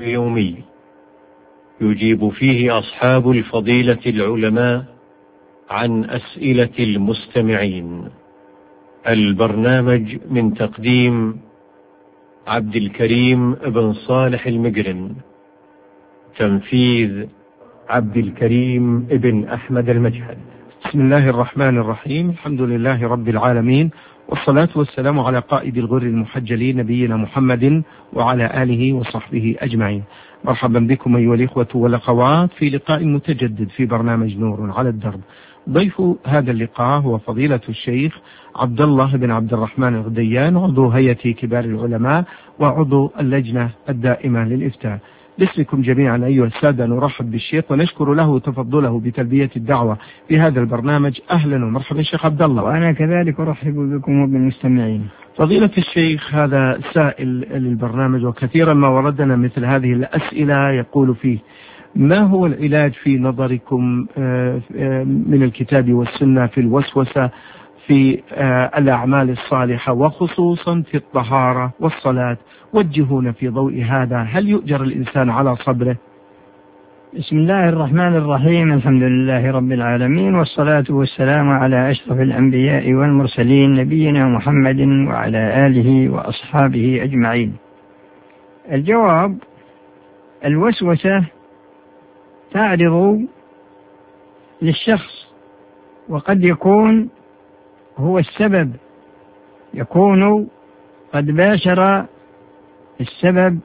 اليومي يجيب فيه أصحاب الفضيلة العلماء عن أسئلة المستمعين. البرنامج من تقديم عبد الكريم بن صالح المقرن، تنفيذ عبد الكريم بن أحمد المجهد. بسم الله الرحمن الرحيم. الحمد لله رب العالمين، والصلاة والسلام على قائد الغر المحجلين نبينا محمد وعلى آله وصحبه أجمعين. مرحبا بكم أيها الإخوة والأخوات في لقاء متجدد في برنامج نور على الدرب. ضيف هذا اللقاء هو فضيلة الشيخ عبد الله بن عبد الرحمن الغديان، عضو هيئة كبار العلماء وعضو اللجنة الدائمة للإفتاء. باسمكم جميعا أيها السادة نرحب بالشيخ ونشكر له تفضله بتلبية الدعوة في هذا البرنامج. أهلا ومرحبا شيخ عبد الله. وأنا كذلك أرحب بكم وبالمستمعين. فضيلة الشيخ، هذا سائل للبرنامج وكثيرا ما وردنا مثل هذه الأسئلة يقول فيه: ما هو العلاج في نظركم من الكتاب والسنة في الوسوسة في الأعمال الصالحة وخصوصا في الطهارة والصلاة؟ وجهونا في ضوء هذا، هل يؤجر الإنسان على صبره؟ بسم الله الرحمن الرحيم. الحمد لله رب العالمين، والصلاة والسلام على أشرف الأنبياء والمرسلين نبينا محمد وعلى آله وأصحابه أجمعين. الجواب: الوسوسة تعرض للشخص، وقد يكون هو السبب، يكون قد باشر السبب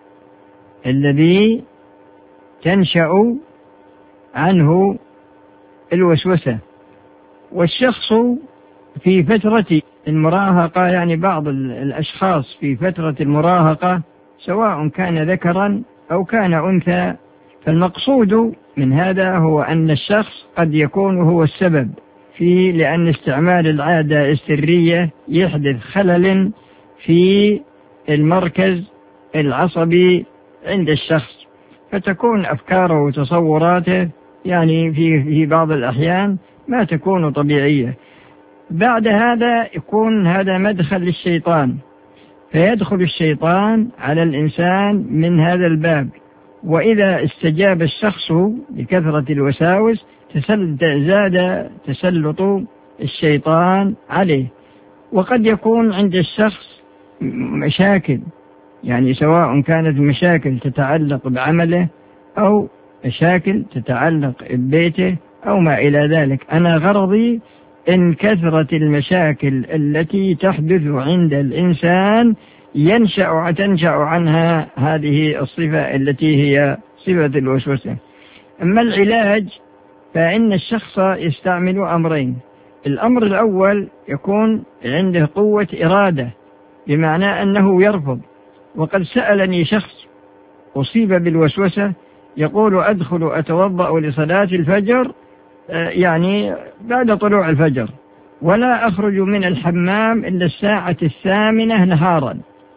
الذي تنشأ عنه الوسوسة. والشخص في فترة المراهقة، يعني بعض الأشخاص في فترة المراهقة سواء كان ذكرا أو كان أنثى، فالمقصود من هذا هو أن الشخص قد يكون هو السبب لأن استعمال العادة السرية يحدث خلل في المركز العصبي عند الشخص، فتكون أفكاره وتصوراته يعني في بعض الأحيان ما تكون طبيعية. بعد هذا يكون هذا مدخل للشيطان، فيدخل الشيطان على الإنسان من هذا الباب، وإذا استجاب الشخص لكثرة الوساوس زاد تسلط الشيطان عليه. وقد يكون عند الشخص مشاكل، يعني سواء كانت مشاكل تتعلق بعمله أو مشاكل تتعلق ببيته أو ما إلى ذلك. أنا غرضي إن كثرت المشاكل التي تحدث عند الإنسان تنشأ عنها هذه الصفة التي هي صفة الوسوسة. أما العلاج فإن الشخص يستعمل أمرين. الأمر الأول يكون عنده قوة إرادة، بمعنى أنه يرفض. وقد سألني شخص أصيب بالوسوسة يقول: أدخل أتوضأ لصلاة الفجر، يعني بعد طلوع الفجر، ولا أخرج من الحمام إلا الساعة 8 نهارا.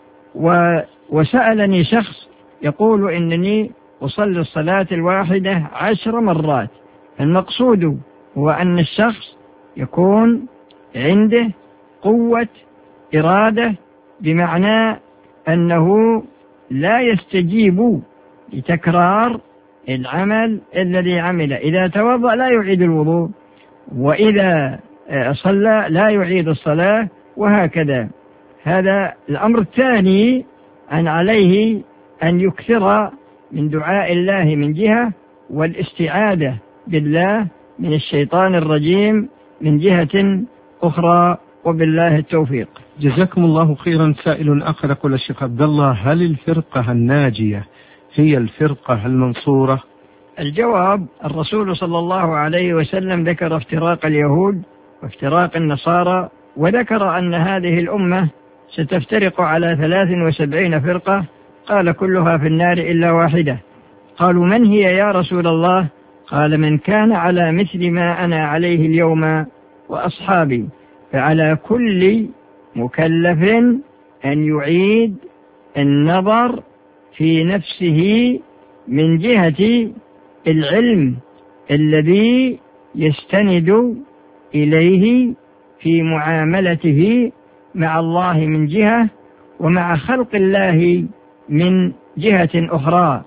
وسألني شخص يقول: إنني أصلي الصلاة الواحدة 10 مرات. المقصود هو أن الشخص يكون عنده قوة إرادة، بمعنى أنه لا يستجيب لتكرار العمل الذي عمل. إذا توضأ لا يعيد الوضوء، وإذا صلى لا يعيد الصلاة، وهكذا. هذا الأمر الثاني، أن عليه أن يكثر من دعاء الله من جهة، والاستعاذة بالله من الشيطان الرجيم من جهة أخرى، وبالله التوفيق. جزاكم الله خيرا. سائل آخر يقول: الشيخ عبد الله، هل الفرقة الناجية هي الفرقة المنصورة؟ الجواب: الرسول صلى الله عليه وسلم ذكر افتراق اليهود وافتراق النصارى، وذكر أن هذه الأمة ستفترق على 73 فرقة، قال: كلها في النار إلا واحدة. قالوا: من هي يا رسول الله؟ قال: من كان على مثل ما أنا عليه اليوم وأصحابي. فعلى كل مكلف أن يعيد النظر في نفسه من جهة العلم الذي يستند إليه في معاملته مع الله من جهة، ومع خلق الله من جهة أخرى،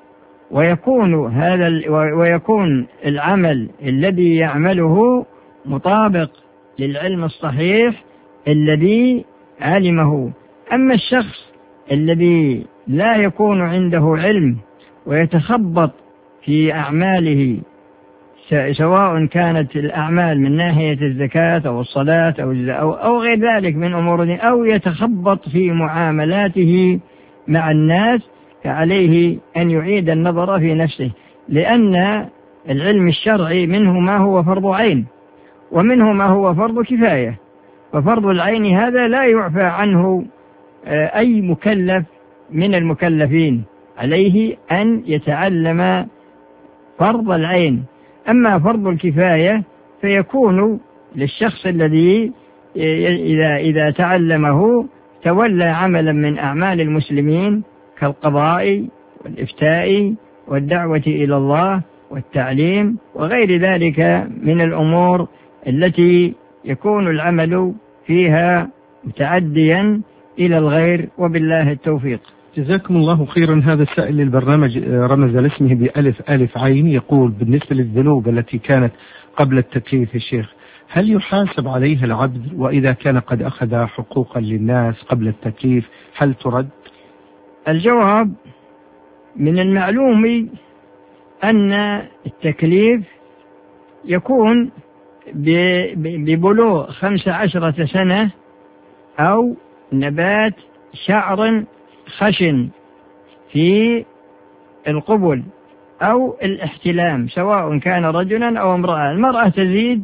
ويكون العمل الذي يعمله مطابق للعلم الصحيح الذي علمه. أما الشخص الذي لا يكون عنده علم ويتخبط في أعماله، سواء كانت الأعمال من ناحية الزكاة أو الصلاة أو غير ذلك من أمور، أو يتخبط في معاملاته مع الناس، فعليه أن يعيد النظر في نفسه، لأن العلم الشرعي منه ما هو فرض عين ومنه ما هو فرض كفاية. ففرض العين هذا لا يعفى عنه أي مكلف من المكلفين، عليه أن يتعلم فرض العين. أما فرض الكفاية فيكون للشخص الذي إذا تعلمه تولى عملا من أعمال المسلمين كالقضاء والإفتاء والدعوة إلى الله والتعليم وغير ذلك من الأمور التي يكون العمل فيها متعديا إلى الغير، وبالله التوفيق. جزاكم الله خيرا. هذا السائل للبرنامج رمز لاسمه بألف ألف عين، يقول: بالنسبة للذنوب التي كانت قبل التكليف يا شيخ، هل يحاسب عليها العبد؟ وإذا كان قد أخذ حقوقا للناس قبل التكليف هل ترد؟ الجواب: من المعلوم أن التكليف يكون ببلوغ 15 سنة أو نبات شعر خشن في القبل أو الاحتلام، سواء كان رجلا أو امرأة. المرأة تزيد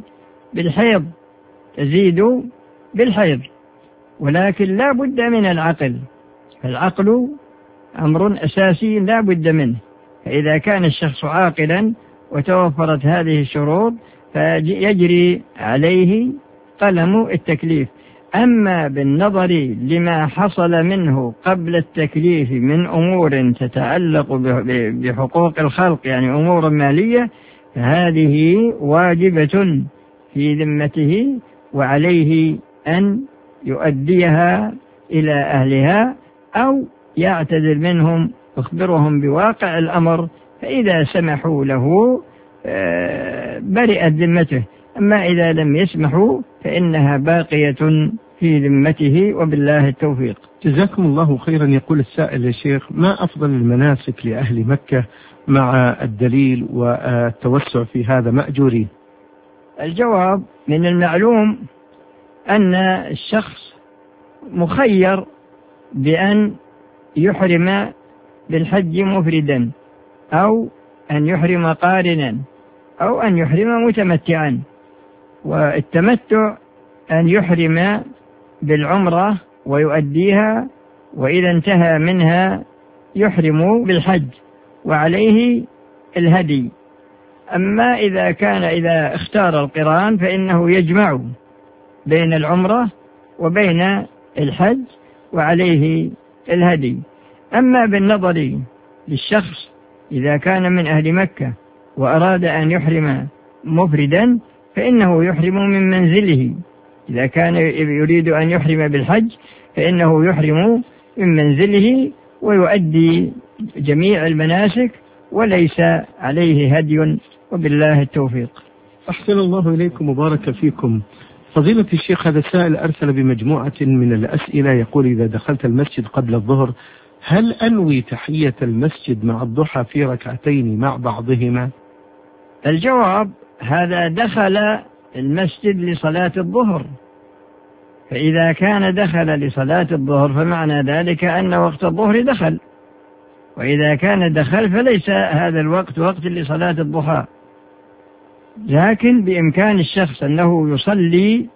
بالحيض، ولكن لا بد من العقل، فالعقل أمر أساسي لا بد منه. فإذا كان الشخص عاقلا وتوفرت هذه الشروط فيجري عليه قلم التكليف. أما بالنظر لما حصل منه قبل التكليف من أمور تتعلق بحقوق الخلق، يعني أمور مالية، فهذه واجبة في ذمته، وعليه أن يؤديها إلى أهلها أو يعتذر منهم، يخبرهم بواقع الأمر، فإذا سمحوا له برئت ذمته. أما إذا لم يسمحوا فإنها باقية في ذمته، وبالله التوفيق. جزاكم الله خيرا. يقول السائل: يا شيخ، ما أفضل المناسك لأهل مكة مع الدليل والتوسع في هذا مأجورين؟ الجواب: من المعلوم أن الشخص مخير بأن يحرم بالحج مفردا، أو أن يحرم قارنا، أو أن يحرم متمتعا. والتمتع أن يحرم بالعمرة ويؤديها، وإذا انتهى منها يحرم بالحج وعليه الهدي. أما إذا اختار القران فإنه يجمع بين العمرة وبين الحج وعليه الهدي. أما بالنظر للشخص إذا كان من أهل مكة وأراد أن يحرم مفردا فإنه يحرم من منزله. إذا كان يريد أن يحرم بالحج فإنه يحرم من منزله ويؤدي جميع المناسك وليس عليه هدي، وبالله التوفيق. أحسن الله إليكم وبارك فيكم. فضيلة الشيخ، هذا السائل أرسل بمجموعة من الأسئلة، يقول: إذا دخلت المسجد قبل الظهر هل أنوي تحية المسجد مع الضحى في ركعتين مع بعضهما؟ الجواب: هذا دخل المسجد لصلاة الظهر، فإذا كان دخل لصلاة الظهر فمعنى ذلك أن وقت الظهر دخل، وإذا كان دخل فليس هذا الوقت وقت لصلاة الضحى. لكن بإمكان الشخص أنه يصلي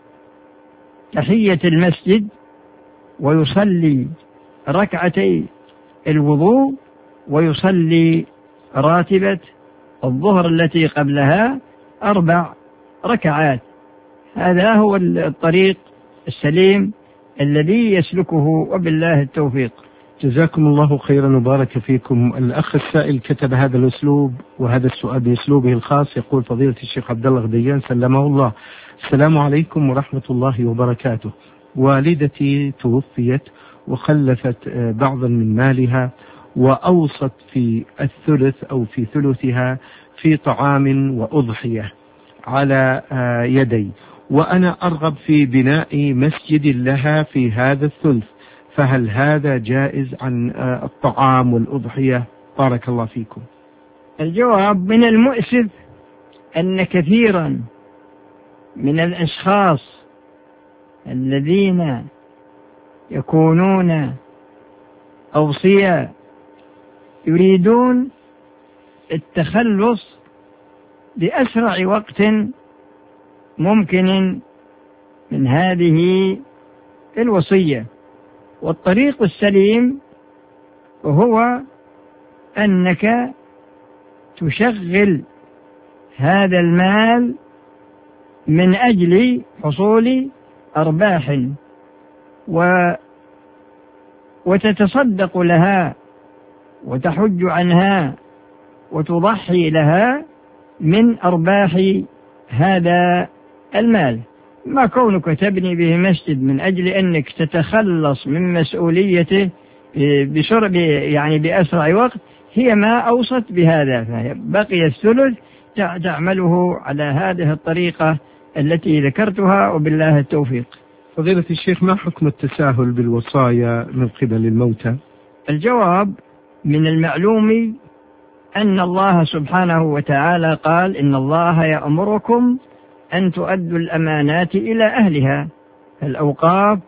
تحية المسجد ويصلي ركعتي الوضوء ويصلي راتبة الظهر التي قبلها 4 ركعات. هذا هو الطريق السليم الذي يسلكه، وبالله التوفيق. جزاكم الله خيرا وبارك فيكم. الأخ السائل كتب هذا الأسلوب وهذا السؤال بأسلوبه الخاص، يقول: فضيلة الشيخ عبد الله غديان سلمه الله، السلام عليكم ورحمة الله وبركاته. والدتي توفيت وخلفت بعضا من مالها، وأوصت في الثلث أو في ثلثها في طعام وأضحية على يدي، وأنا أرغب في بناء مسجد لها في هذا الثلث، فهل هذا جائز عن الطعام والأضحية؟ بارك الله فيكم. الجواب: من المؤسف أن كثيرا من الأشخاص الذين يكونون أوصياء يريدون التخلص بأسرع وقت ممكن من هذه الوصية، والطريق السليم هو أنك تشغل هذا المال من أجل حصول أرباح وتتصدق لها وتحج عنها وتضحي لها من أرباح هذا المال. ما كونك تبني به مسجد من أجل أنك تتخلص من مسؤوليته يعني بأسرع وقت هي ما أوصت بهذا، فبقي الثلث تعمله على هذه الطريقة التي ذكرتها، وبالله التوفيق. فضيلة الشيخ، ما حكم التساهل بالوصايا من قبل الموتى؟ الجواب: من المعلوم أن الله سبحانه وتعالى قال: إن الله يأمركم أن تؤدوا الأمانات إلى أهلها. الأوقاف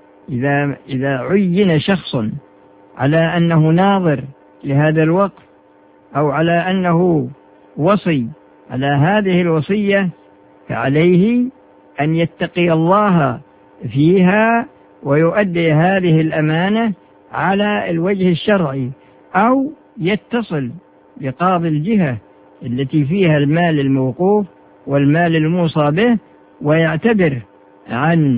إذا عين شخص على أنه ناظر لهذا الوقف أو على أنه وصي على هذه الوصية، فعليه أن يتقي الله فيها ويؤدي هذه الأمانة على الوجه الشرعي، أو يتصل بقاضي الجهة التي فيها المال الموقوف والمال الموصى به ويعتبر عن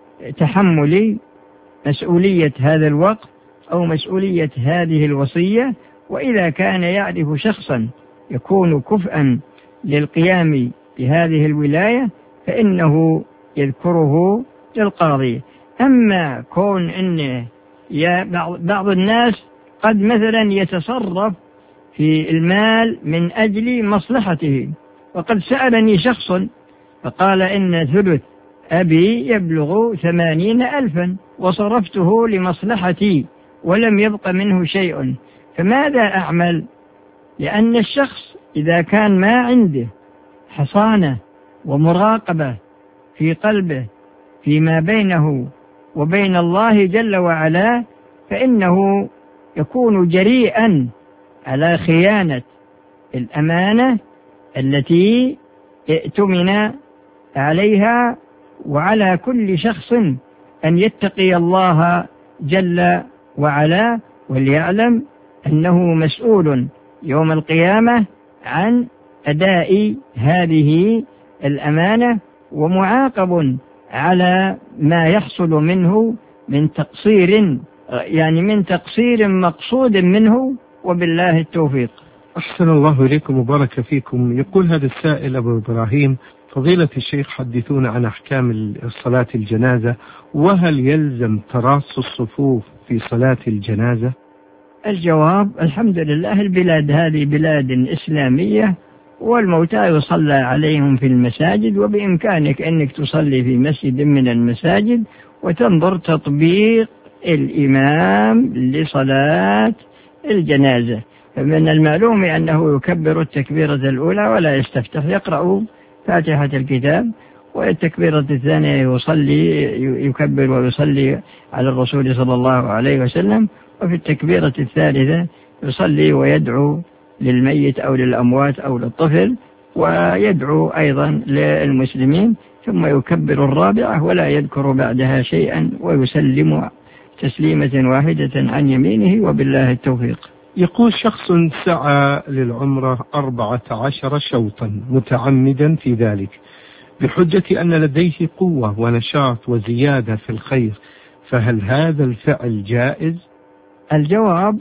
تحمل مسؤولية هذا الوقف أو مسؤولية هذه الوصية. وإذا كان يعرف شخصا يكون كفءا للقيام بهذه الولاية فإنه يذكره للقاضي. أما كون أن بعض الناس قد مثلا يتصرف في المال من أجل مصلحته، وقد سألني شخص فقال إن ثلث أبي يبلغ 80,000 وصرفته لمصلحتي ولم يبق منه شيء، فماذا أعمل؟ لأن الشخص إذا كان ما عنده حصانة ومراقبة في قلبه فيما بينه وبين الله جل وعلا، فإنه يكون جريئا على خيانة الأمانة التي ائتمن عليها. وعلى كل شخص أن يتقي الله جل وعلا وليعلم أنه مسؤول يوم القيامة عن أداء هذه الأمانة، ومعاقب على ما يحصل منه من تقصير، يعني من تقصير مقصود منه، وبالله التوفيق. أحسن الله إليكم وبارك فيكم. يقول هذا السائل أبو إبراهيم: فضيلة الشيخ، حدثونا عن أحكام صلاة الجنازة، وهل يلزم تراص الصفوف في صلاة الجنازة؟ الجواب: الحمد لله، البلاد هذه بلاد إسلامية والموتى يصلى عليهم في المساجد، وبإمكانك أنك تصلي في مسجد من المساجد وتنظر تطبيق الإمام لصلاة الجنازة. فمن المعلوم أنه يكبر التكبيرة الأولى ولا يستفتح، يقرأ فاتحة الكتاب، والتكبيرة الثانية يكبر ويصلي على الرسول صلى الله عليه وسلم، وفي التكبيرة الثالثة يصلي ويدعو للميت أو للأموات أو للطفل، ويدعو أيضا للمسلمين، ثم يكبر الرابعة ولا يذكر بعدها شيئا ويسلم تسليمة واحدة عن يمينه، وبالله التوفيق. يقول شخص سعى للعمرة 14 شوطا متعمدا في ذلك بحجة أن لديه قوة ونشاط وزيادة في الخير، فهل هذا الفعل جائز؟ الجواب: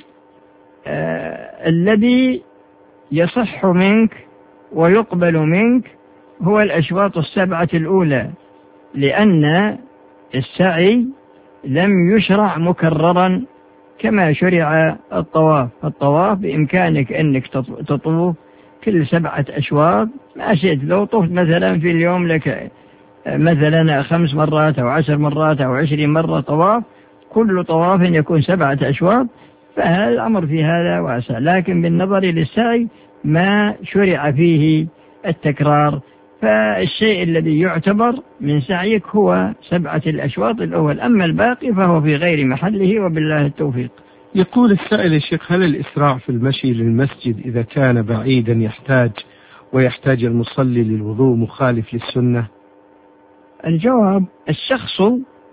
الذي يصح منك ويقبل منك هو الأشواط 7 الأولى، لأن السعي لم يشرع مكررا كما شرع الطواف. الطواف بإمكانك أنك تطوف كل 7 أشواط ما شئت. لو طفت مثلا في اليوم لك مثلا 5 مرات أو 10 مرات أو 20 مرة طواف، كل طواف يكون 7 أشواط، فهذا الأمر في هذا واسع. لكن بالنظر للسعي ما شرع فيه التكرار، فالشيء الذي يعتبر من سعيك هو 7 الأشواط الأول، أما الباقي فهو في غير محله وبالله التوفيق. يقول السائل: يا شيخ، هل الإسراع في المشي للمسجد إذا كان بعيدا ويحتاج المصلي للوضوء مخالف للسنة؟ الجواب: الشخص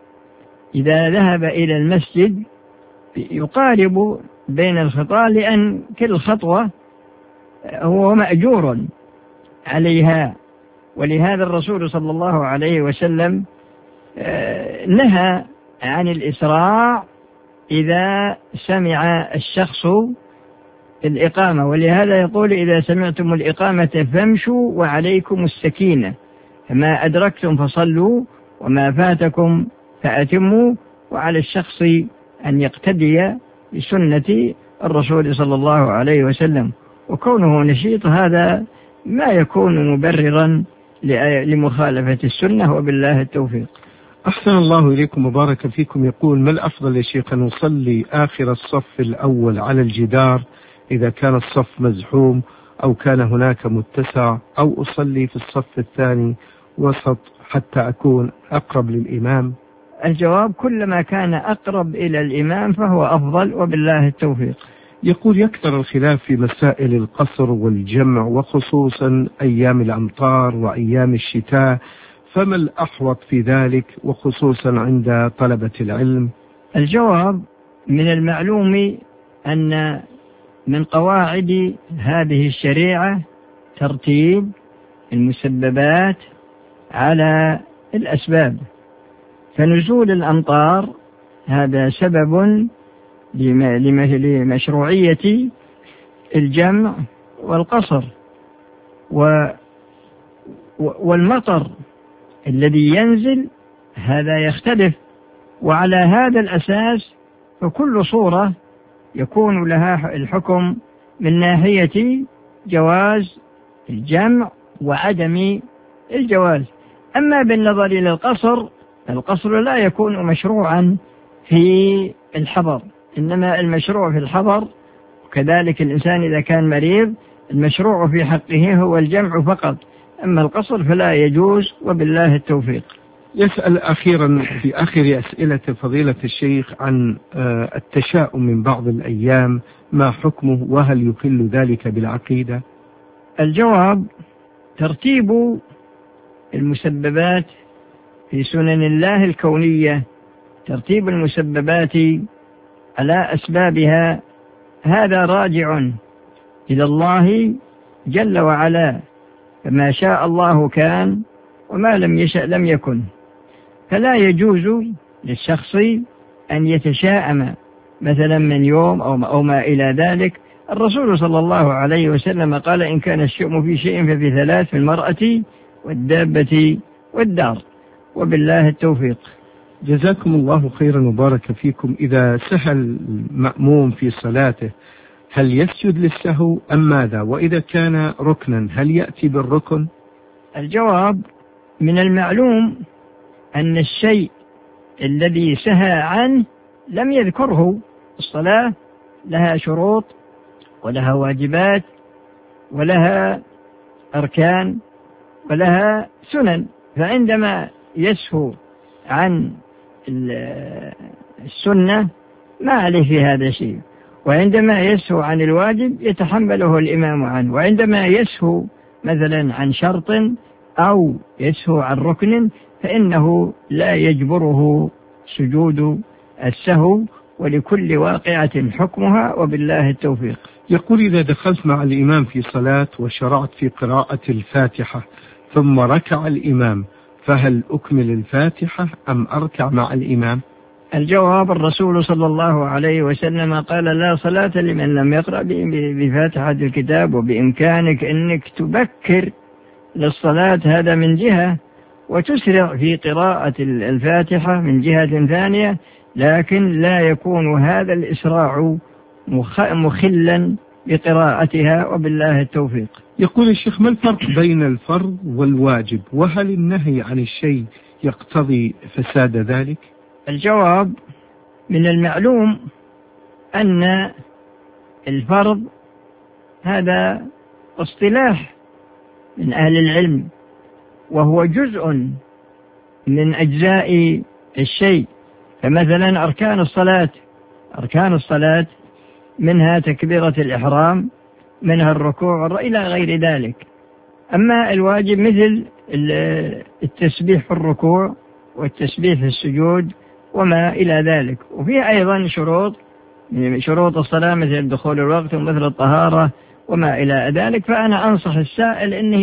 إذا ذهب إلى المسجد يقارب بين الخطى، لأن كل خطوة هو مأجور عليها، ولهذا الرسول صلى الله عليه وسلم نهى عن الإسراع إذا سمع الشخص الإقامة، ولهذا يقول: إذا سمعتم الإقامة فامشوا وعليكم السكينة، فما أدركتم فصلوا وما فاتكم فأتموا. وعلى الشخص أن يقتدي بسنة الرسول صلى الله عليه وسلم، وكونه نشيط هذا ما يكون مبررا لمخالفة السنة وبالله التوفيق. أحسن الله إليكم وبارك فيكم. يقول: ما الأفضل يا شيخ، أن نصلي آخر الصف الأول على الجدار إذا كان الصف مزحوم أو كان هناك متسع، أو أصلي في الصف الثاني وسط حتى أكون أقرب للإمام؟ الجواب: كلما كان أقرب إلى الإمام فهو أفضل وبالله التوفيق. يقول: يكثر الخلاف في مسائل القصر والجمع، وخصوصا أيام الأمطار وأيام الشتاء، فما الأحوط في ذلك وخصوصا عند طلبة العلم؟ الجواب: من المعلوم أن من قواعد هذه الشريعة ترتيب المسببات على الأسباب، فنزول الأمطار هذا سبب لمشروعية الجمع والقصر، والمطر الذي ينزل هذا يختلف، وعلى هذا الأساس فكل صورة يكون لها الحكم من ناحية جواز الجمع وعدم الجواز. أما بالنظر إلى القصر لا يكون مشروعا في الحضر، إنما المشروع في الحضر، وكذلك الإنسان إذا كان مريض المشروع في حقه هو الجمع فقط، أما القصر فلا يجوز وبالله التوفيق. يسأل أخيرا في آخر أسئلة فضيلة الشيخ عن التشاؤم من بعض الأيام، ما حكمه وهل يخل ذلك بالعقيدة؟ الجواب: ترتيب المسببات في سنن الله الكونية، ترتيب المسببات على أسبابها، هذا راجع إلى الله جل وعلا، فما شاء الله كان وما لم يشأ لم يكن، فلا يجوز للشخص أن يتشاءم مثلا من يوم أو ما إلى ذلك. الرسول صلى الله عليه وسلم قال: إن كان الشؤم في شيء ففي 3، في المرأة والدابة والدار، وبالله التوفيق. جزاكم الله خيرا وبارك فيكم. إذا سهى المأموم في صلاته هل يسجد للسهو أم ماذا؟ وإذا كان ركنا هل يأتي بالركن؟ الجواب: من المعلوم أن الشيء الذي سهى عنه لم يذكره. الصلاة لها شروط ولها واجبات ولها أركان ولها سنن، فعندما يسهو عن السنة ما عليه في هذا شيء، وعندما يسهو عن الواجب يتحمله الإمام عنه، وعندما يسهو مثلا عن شرط أو يسهو عن ركن فإنه لا يجبره سجود السهو، ولكل واقعة حكمها وبالله التوفيق. يقول: إذا دخلت مع الإمام في صلاة وشرعت في قراءة الفاتحة ثم ركع الإمام، فهل أكمل الفاتحة أم أركع مع الإمام؟ الجواب: الرسول صلى الله عليه وسلم قال: لا صلاة لمن لم يقرأ بفاتحة الكتاب. وبإمكانك أنك تبكر للصلاة هذا من جهة، وتسرع في قراءة الفاتحة من جهة ثانية، لكن لا يكون هذا الإسراع مخلا بقراءتها، وبالله التوفيق. يقول الشيخ: ما الفرق بين الفرض والواجب؟ وهل النهي عن الشيء يقتضي فساد ذلك؟ الجواب: من المعلوم أن الفرض هذا اصطلاح من أهل العلم، وهو جزء من أجزاء الشيء. فمثلا أركان الصلاة منها تكبيرة الإحرام، منها الركوع إلى غير ذلك. أما الواجب مثل التسبيح في الركوع والتسبيح في السجود وما إلى ذلك. وفيه أيضا شروط الصلاة مثل دخول الوقت ومثل الطهارة وما إلى ذلك. فأنا أنصح السائل أنه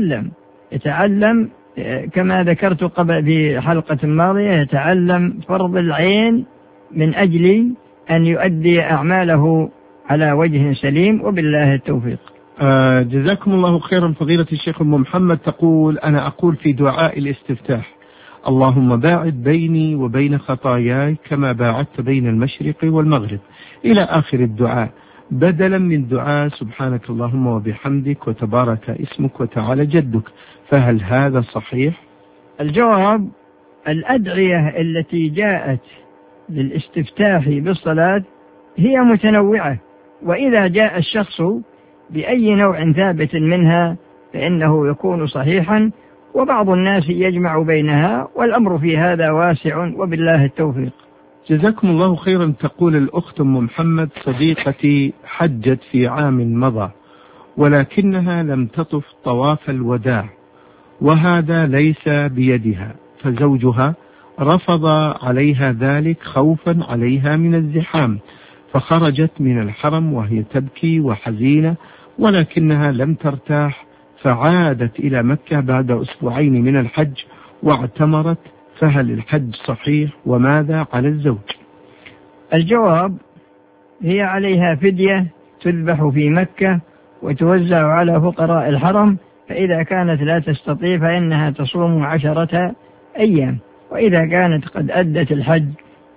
يتعلم كما ذكرت قبل في حلقة ماضية، يتعلم فرض العين من أجل أن يؤدي أعماله على وجه سليم، وبالله التوفيق. جزاكم الله خيرا. فضيلة الشيخ أم محمد تقول: أنا أقول في دعاء الاستفتاح: اللهم باعد بيني وبين خطاياي كما باعدت بين المشرق والمغرب، إلى آخر الدعاء، بدلا من دعاء سبحانك اللهم وبحمدك وتبارك اسمك وتعالى جدك، فهل هذا صحيح؟ الجواب: الأدعية التي جاءت للاستفتاح بالصلاة هي متنوعة، وإذا جاء الشخص بأي نوع ثابت منها فإنه يكون صحيحا، وبعض الناس يجمع بينها، والأمر في هذا واسع، وبالله التوفيق. جزاكم الله خيرا. تقول الأخت أم محمد: صديقتي حجت في عام مضى، ولكنها لم تطف طواف الوداع، وهذا ليس بيدها، فزوجها رفض عليها ذلك خوفا عليها من الزحام، فخرجت من الحرم وهي تبكي وحزينة، ولكنها لم ترتاح، فعادت إلى مكة بعد أسبوعين من الحج واعتمرت، فهل الحج صحيح؟ وماذا على الزوج؟ الجواب: هي عليها فدية تذبح في مكة وتوزع على فقراء الحرم، فإذا كانت لا تستطيع فإنها تصوم 10 أيام، وإذا كانت قد أدت الحج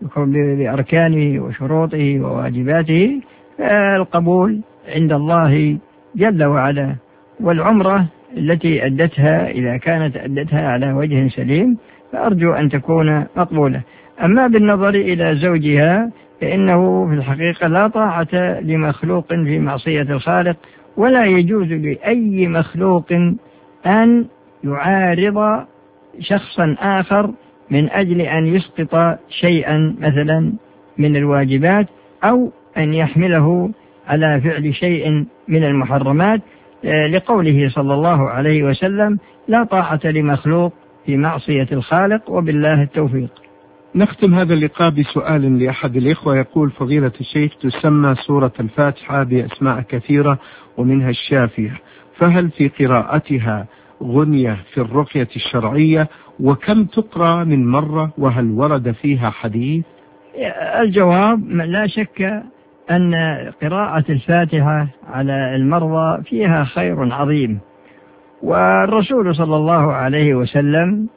بأركانه وشروطه وواجباته فالقبول عند الله جل وعلا. والعمرة التي أدتها إذا كانت أدتها على وجه سليم فأرجو أن تكون مقبولة. أما بالنظر إلى زوجها فإنه في الحقيقة لا طاعة لمخلوق في معصية الخالق، ولا يجوز لأي مخلوق أن يعارض شخصا آخر من أجل أن يسقط شيئا مثلا من الواجبات، أو أن يحمله على فعل شيء من المحرمات، لقوله صلى الله عليه وسلم: لا طاعة لمخلوق في معصية الخالق، وبالله التوفيق. نختم هذا اللقاء بسؤال لأحد الإخوة. يقول: فضيلة الشيخ، تسمى سورة الفاتحة بأسماء كثيرة ومنها الشافية، فهل في قراءتها غنية في الرقية الشرعية؟ وكم تقرأ من مرة؟ وهل ورد فيها حديث؟ الجواب: لا شك أن قراءة الفاتحة على المرضى فيها خير عظيم، والرسول صلى الله عليه وسلم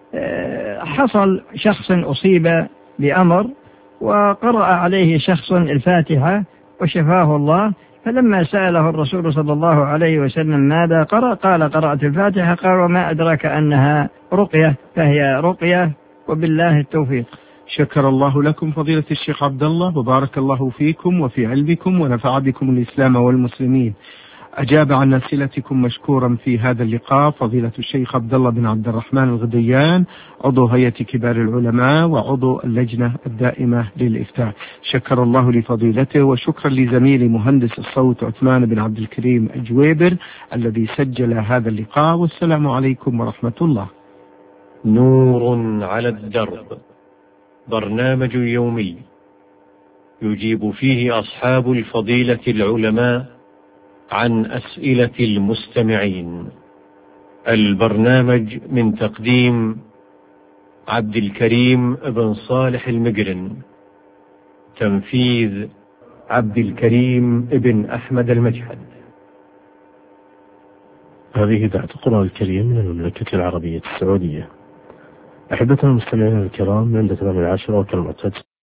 حصل شخص أصيب بأمر وقرأ عليه شخص الفاتحة وشفاه الله، فلما سأله الرسول صلى الله عليه وسلم ماذا قرأ قال: قرأت الفاتحة. قال: وما أدراك أنها رقية؟ فهي رقية، وبالله التوفيق. شكر الله لكم فضيلة الشيخ عبد الله، وبارك الله فيكم وفي علمكم، ونفع بكم الإسلام والمسلمين. أجاب عن أسئلتكم مشكورا في هذا اللقاء فضيلة الشيخ عبد الله بن عبد الرحمن الغديان، عضو هيئة كبار العلماء وعضو اللجنة الدائمة للإفتاء. شكر الله لفضيلته، وشكرا لزميلي مهندس الصوت عثمان بن عبد الكريم الجويبر الذي سجل هذا اللقاء. والسلام عليكم ورحمة الله. نور على الدرب، برنامج يومي يجيب فيه أصحاب الفضيلة العلماء عن أسئلة المستمعين. البرنامج من تقديم عبد الكريم بن صالح المقرن، تنفيذ عبد الكريم بن أحمد المجحد. هذه إذاعة القرآن الكريم من المملكة العربية السعودية. أحبتنا المستمعين الكرام، عند تمام 10 وكالمعتاد